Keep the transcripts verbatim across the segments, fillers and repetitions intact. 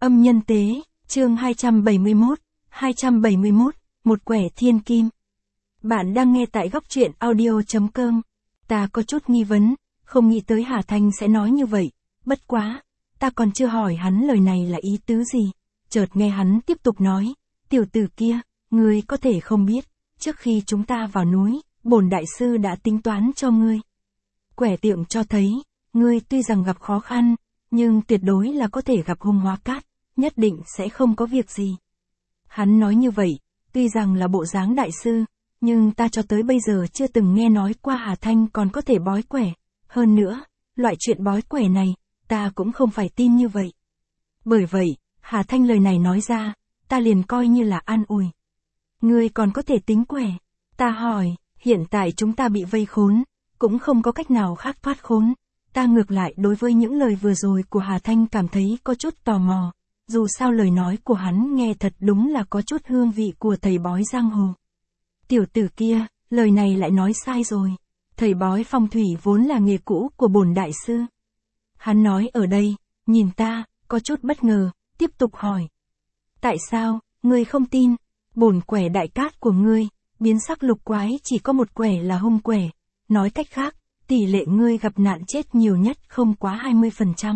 Âm nhân tế, chương hai trăm bảy mươi mốt, hai trăm bảy mươi mốt, một quẻ thiên kim. Bạn đang nghe tại góc truyện audio chấm com. Ta có chút nghi vấn, không nghĩ tới Hà Thanh sẽ nói như vậy, bất quá, ta còn chưa hỏi hắn lời này là ý tứ gì, chợt nghe hắn tiếp tục nói, tiểu tử kia, ngươi có thể không biết, trước khi chúng ta vào núi, bổn đại sư đã tính toán cho ngươi. Quẻ tượng cho thấy, ngươi tuy rằng gặp khó khăn, nhưng tuyệt đối là có thể gặp hung hóa cát, nhất định sẽ không có việc gì. Hắn nói như vậy, tuy rằng là bộ dáng đại sư, nhưng ta cho tới bây giờ chưa từng nghe nói qua Hà Thanh còn có thể bói quẻ. Hơn nữa, loại chuyện bói quẻ này, ta cũng không phải tin như vậy. Bởi vậy, Hà Thanh lời này nói ra, ta liền coi như là an ủi. Ngươi còn có thể tính quẻ. Ta hỏi, hiện tại chúng ta bị vây khốn, cũng không có cách nào khác thoát khốn. Ta ngược lại đối với những lời vừa rồi của Hà Thanh cảm thấy có chút tò mò. Dù sao lời nói của hắn nghe thật đúng là có chút hương vị của thầy bói giang hồ. Tiểu tử kia, lời này lại nói sai rồi. Thầy bói phong thủy vốn là nghề cũ của bổn đại sư. Hắn nói ở đây, nhìn ta, có chút bất ngờ, tiếp tục hỏi. Tại sao, ngươi không tin? Bổn quẻ đại cát của ngươi, biến sắc lục quái chỉ có một quẻ là hung quẻ. Nói cách khác, tỷ lệ ngươi gặp nạn chết nhiều nhất không quá hai mươi phần trăm.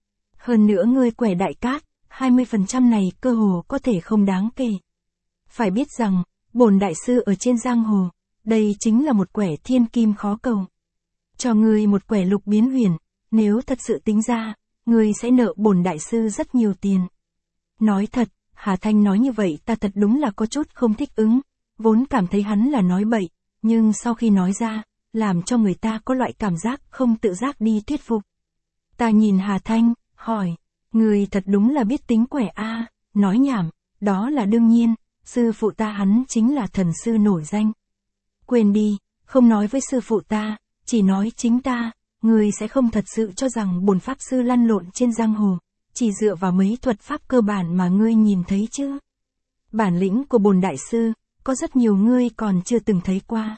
Hơn nữa ngươi quẻ đại cát, hai mươi phần trăm này cơ hồ có thể không đáng kể. Phải biết rằng, bổn đại sư ở trên giang hồ, đây chính là một quẻ thiên kim khó cầu. Cho ngươi một quẻ lục biến huyền, nếu thật sự tính ra, ngươi sẽ nợ bổn đại sư rất nhiều tiền. Nói thật, Hà Thanh nói như vậy ta thật đúng là có chút không thích ứng, vốn cảm thấy hắn là nói bậy, nhưng sau khi nói ra, làm cho người ta có loại cảm giác không tự giác đi thuyết phục. Ta nhìn Hà Thanh, hỏi, người thật đúng là biết tính quẻ a, nói nhảm, đó là đương nhiên, sư phụ ta hắn chính là thần sư nổi danh. Quên đi, không nói với sư phụ ta, chỉ nói chính ta, người sẽ không thật sự cho rằng bổn pháp sư lăn lộn trên giang hồ, chỉ dựa vào mấy thuật pháp cơ bản mà ngươi nhìn thấy chứ. Bản lĩnh của bổn đại sư, có rất nhiều ngươi còn chưa từng thấy qua.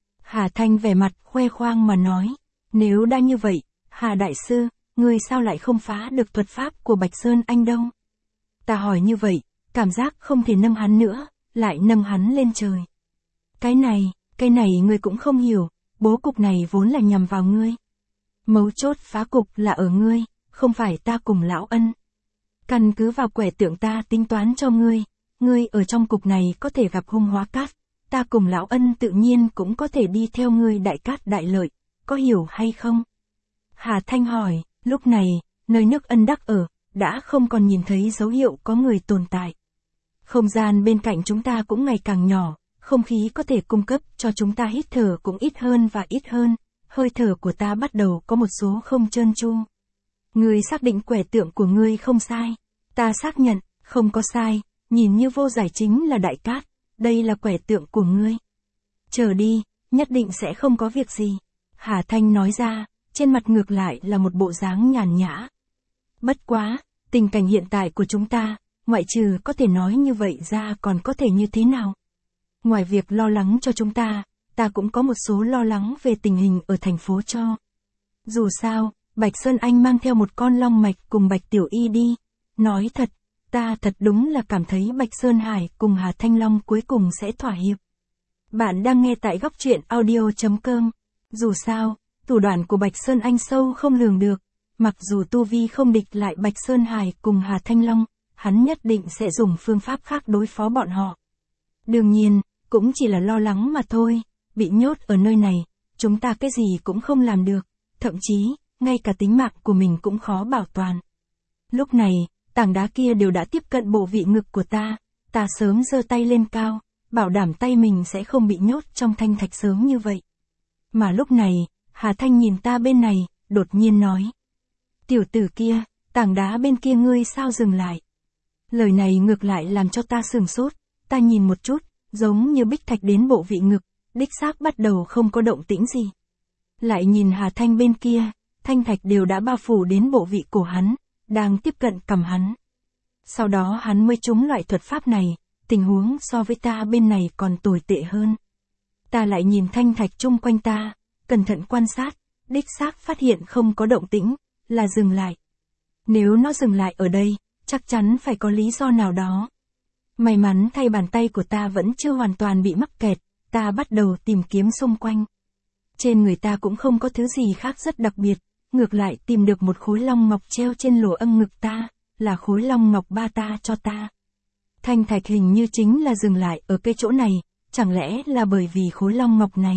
Hà Thanh vẻ mặt khoe khoang mà nói, nếu đã như vậy, Hà đại sư, ngươi sao lại không phá được thuật pháp của Bạch Sơn Anh đâu? Ta hỏi như vậy, cảm giác không thể nâng hắn nữa, lại nâng hắn lên trời. Cái này, cái này ngươi cũng không hiểu, bố cục này vốn là nhằm vào ngươi. Mấu chốt phá cục là ở ngươi, không phải ta cùng lão Ân. Căn cứ vào quẻ tượng ta tính toán cho ngươi, ngươi ở trong cục này có thể gặp hung hóa cát, ta cùng lão Ân tự nhiên cũng có thể đi theo ngươi đại cát đại lợi, có hiểu hay không? Hà Thanh hỏi, lúc này, nơi nước Ân Đắc ở, đã không còn nhìn thấy dấu hiệu có người tồn tại. Không gian bên cạnh chúng ta cũng ngày càng nhỏ, không khí có thể cung cấp cho chúng ta hít thở cũng ít hơn và ít hơn, hơi thở của ta bắt đầu có một số không trơn tru. Ngươi xác định quẻ tượng của ngươi không sai. Ta xác nhận, không có sai, nhìn như vô giải chính là đại cát, đây là quẻ tượng của ngươi. Chờ đi, nhất định sẽ không có việc gì. Hà Thanh nói ra, trên mặt ngược lại là một bộ dáng nhàn nhã. Bất quá, tình cảnh hiện tại của chúng ta, ngoại trừ có thể nói như vậy ra còn có thể như thế nào? Ngoài việc lo lắng cho chúng ta, ta cũng có một số lo lắng về tình hình ở thành phố cho. Dù sao, Bạch Sơn Anh mang theo một con long mạch cùng Bạch Tiểu Y đi. Nói thật, ta thật đúng là cảm thấy Bạch Sơn Hải cùng Hà Thanh Long cuối cùng sẽ thỏa hiệp. Bạn đang nghe tại góc truyện audio chấm com. Dù sao, thủ đoạn của Bạch Sơn Anh sâu không lường được. Mặc dù tu vi không địch lại Bạch Sơn Hải cùng Hà Thanh Long, hắn nhất định sẽ dùng phương pháp khác đối phó bọn họ. Đương nhiên, cũng chỉ là lo lắng mà thôi. Bị nhốt ở nơi này, chúng ta cái gì cũng không làm được. Thậm chí, ngay cả tính mạng của mình cũng khó bảo toàn. Lúc này, tảng đá kia đều đã tiếp cận bộ vị ngực của ta, ta sớm giơ tay lên cao, bảo đảm tay mình sẽ không bị nhốt trong thanh thạch sớm như vậy. Mà lúc này, Hà Thanh nhìn ta bên này, đột nhiên nói. Tiểu tử kia, tảng đá bên kia ngươi sao dừng lại? Lời này ngược lại làm cho ta sửng sốt, ta nhìn một chút, giống như bích thạch đến bộ vị ngực, đích xác bắt đầu không có động tĩnh gì. Lại nhìn Hà Thanh bên kia, thanh thạch đều đã bao phủ đến bộ vị cổ hắn, đang tiếp cận cầm hắn. Sau đó hắn mới trúng loại thuật pháp này, tình huống so với ta bên này còn tồi tệ hơn. Ta lại nhìn thanh thạch chung quanh ta, cẩn thận quan sát, đích xác phát hiện không có động tĩnh, là dừng lại. Nếu nó dừng lại ở đây, chắc chắn phải có lý do nào đó. May mắn thay bàn tay của ta vẫn chưa hoàn toàn bị mắc kẹt, ta bắt đầu tìm kiếm xung quanh. Trên người ta cũng không có thứ gì khác rất đặc biệt, ngược lại tìm được một khối long ngọc treo trên lỗ âng ngực ta, là khối long ngọc ba ta cho ta. Thanh thạch hình như chính là dừng lại ở cái chỗ này, chẳng lẽ là bởi vì khối long ngọc này.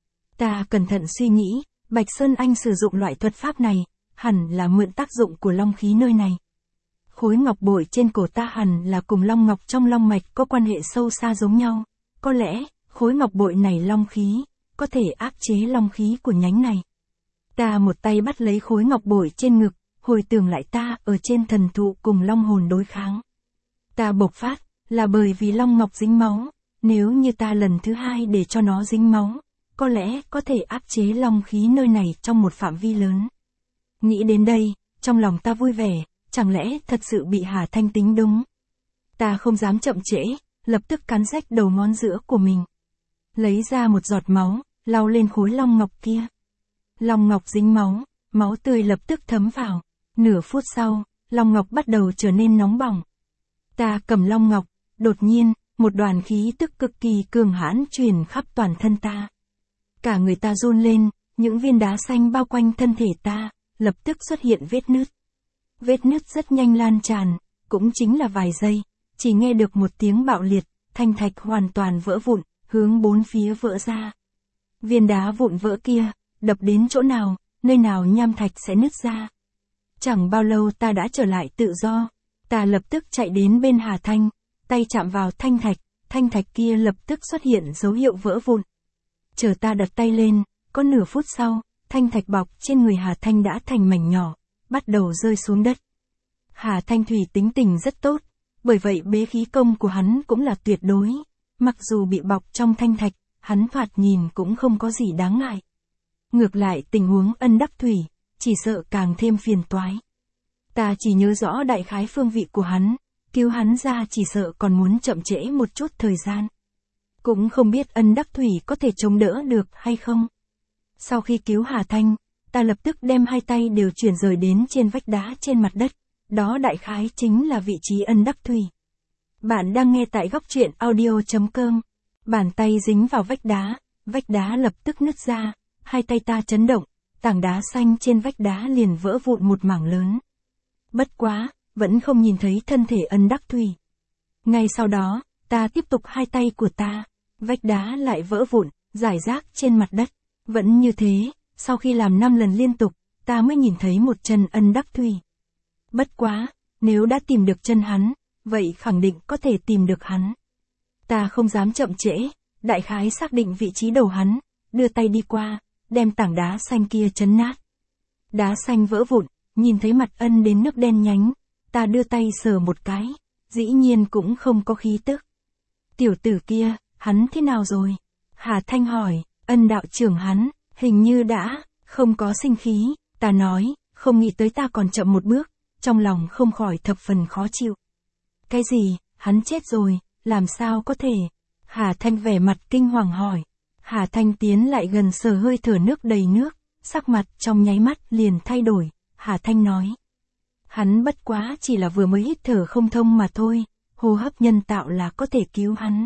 Ta cẩn thận suy nghĩ, Bạch Sơn Anh sử dụng loại thuật pháp này, hẳn là mượn tác dụng của long khí nơi này. Khối ngọc bội trên cổ ta hẳn là cùng long ngọc trong long mạch có quan hệ sâu xa giống nhau, có lẽ, khối ngọc bội này long khí, có thể áp chế long khí của nhánh này. Ta một tay bắt lấy khối ngọc bội trên ngực, hồi tưởng lại ta ở trên thần thụ cùng long hồn đối kháng. Ta bộc phát, là bởi vì long ngọc dính máu, nếu như ta lần thứ hai để cho nó dính máu, có lẽ có thể áp chế long khí nơi này trong một phạm vi lớn. Nghĩ đến đây, trong lòng ta vui vẻ, chẳng lẽ thật sự bị Hà Thanh tính đúng. Ta không dám chậm trễ, lập tức cắn rách đầu ngón giữa của mình. Lấy ra một giọt máu, lau lên khối long ngọc kia. Long ngọc dính máu, máu tươi lập tức thấm vào. Nửa phút sau, long ngọc bắt đầu trở nên nóng bỏng. Ta cầm long ngọc, đột nhiên, một đoàn khí tức cực kỳ cường hãn truyền khắp toàn thân ta. Cả người ta run lên, những viên đá xanh bao quanh thân thể ta, lập tức xuất hiện vết nứt. Vết nứt rất nhanh lan tràn, cũng chính là vài giây, chỉ nghe được một tiếng bạo liệt, thanh thạch hoàn toàn vỡ vụn, hướng bốn phía vỡ ra. Viên đá vụn vỡ kia, đập đến chỗ nào, nơi nào nham thạch sẽ nứt ra. Chẳng bao lâu ta đã trở lại tự do, ta lập tức chạy đến bên Hà Thanh, tay chạm vào thanh thạch, thanh thạch kia lập tức xuất hiện dấu hiệu vỡ vụn. Chờ ta đặt tay lên, có nửa phút sau, thanh thạch bọc trên người Hà Thanh đã thành mảnh nhỏ, bắt đầu rơi xuống đất. Hà Thanh Thủy tính tình rất tốt, bởi vậy bế khí công của hắn cũng là tuyệt đối. Mặc dù bị bọc trong thanh thạch, hắn thoạt nhìn cũng không có gì đáng ngại. Ngược lại tình huống Ân Đắc Thủy, chỉ sợ càng thêm phiền toái. Ta chỉ nhớ rõ đại khái phương vị của hắn, cứu hắn ra chỉ sợ còn muốn chậm trễ một chút thời gian. Cũng không biết Ân Đắc Thủy có thể chống đỡ được hay không. Sau khi cứu Hà Thanh, ta lập tức đem hai tay đều chuyển rời đến trên vách đá trên mặt đất. Đó đại khái chính là vị trí Ân Đắc Thủy. Bạn đang nghe tại góc truyện audio chấm com. Bàn tay dính vào vách đá, vách đá lập tức nứt ra, hai tay ta chấn động, tảng đá xanh trên vách đá liền vỡ vụn một mảng lớn. Bất quá, vẫn không nhìn thấy thân thể Ân Đắc Thủy. Ngay sau đó, ta tiếp tục hai tay của ta, vách đá lại vỡ vụn, rải rác trên mặt đất. Vẫn như thế, sau khi làm năm lần liên tục, ta mới nhìn thấy một chân Ân Đắc Thủy. Bất quá, nếu đã tìm được chân hắn, vậy khẳng định có thể tìm được hắn. Ta không dám chậm trễ, đại khái xác định vị trí đầu hắn, đưa tay đi qua, đem tảng đá xanh kia chấn nát. Đá xanh vỡ vụn, nhìn thấy mặt Ân đến nước đen nhánh, ta đưa tay sờ một cái, dĩ nhiên cũng không có khí tức. Tiểu tử kia, hắn thế nào rồi? Hà Thanh hỏi, Ân đạo trưởng hắn, hình như đã, không có sinh khí, ta nói, không nghĩ tới ta còn chậm một bước, trong lòng không khỏi thập phần khó chịu. Cái gì, hắn chết rồi, làm sao có thể? Hà Thanh vẻ mặt kinh hoàng hỏi. Hà Thanh tiến lại gần sờ hơi thở nước đầy nước, sắc mặt trong nháy mắt liền thay đổi. Hà Thanh nói, hắn bất quá chỉ là vừa mới hít thở không thông mà thôi, hô hấp nhân tạo là có thể cứu hắn.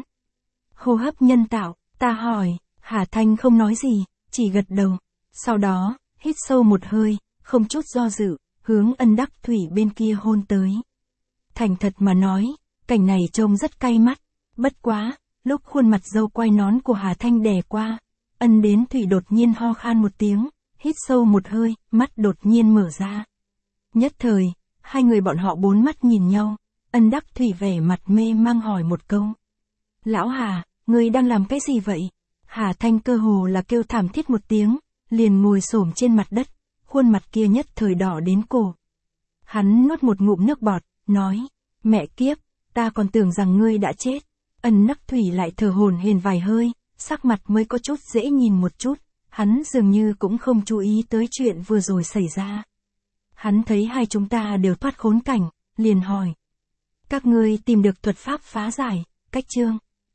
Hô hấp nhân tạo, ta hỏi, Hà Thanh không nói gì, chỉ gật đầu. Sau đó, hít sâu một hơi, không chút do dự, hướng Ân Đắc Thủy bên kia hôn tới. Thành thật mà nói, cảnh này trông rất cay mắt. Bất quá, lúc khuôn mặt dâu quai nón của Hà Thanh đè qua, Ân đến Thủy đột nhiên ho khan một tiếng, hít sâu một hơi, mắt đột nhiên mở ra. Nhất thời, hai người bọn họ bốn mắt nhìn nhau, Ân Đắc Thủy vẻ mặt mê mang hỏi một câu. Lão Hà, ngươi đang làm cái gì vậy? Hà Thanh cơ hồ là kêu thảm thiết một tiếng, liền ngồi xổm trên mặt đất, khuôn mặt kia nhất thời đỏ đến cổ. Hắn nuốt một ngụm nước bọt, nói, mẹ kiếp, ta còn tưởng rằng ngươi đã chết. Ân Đắc Thủy lại thở hổn hển vài hơi, sắc mặt mới có chút dễ nhìn một chút, hắn dường như cũng không chú ý tới chuyện vừa rồi xảy ra. Hắn thấy hai chúng ta đều thoát khốn cảnh, liền hỏi. Các ngươi tìm được thuật pháp phá giải, cách chương.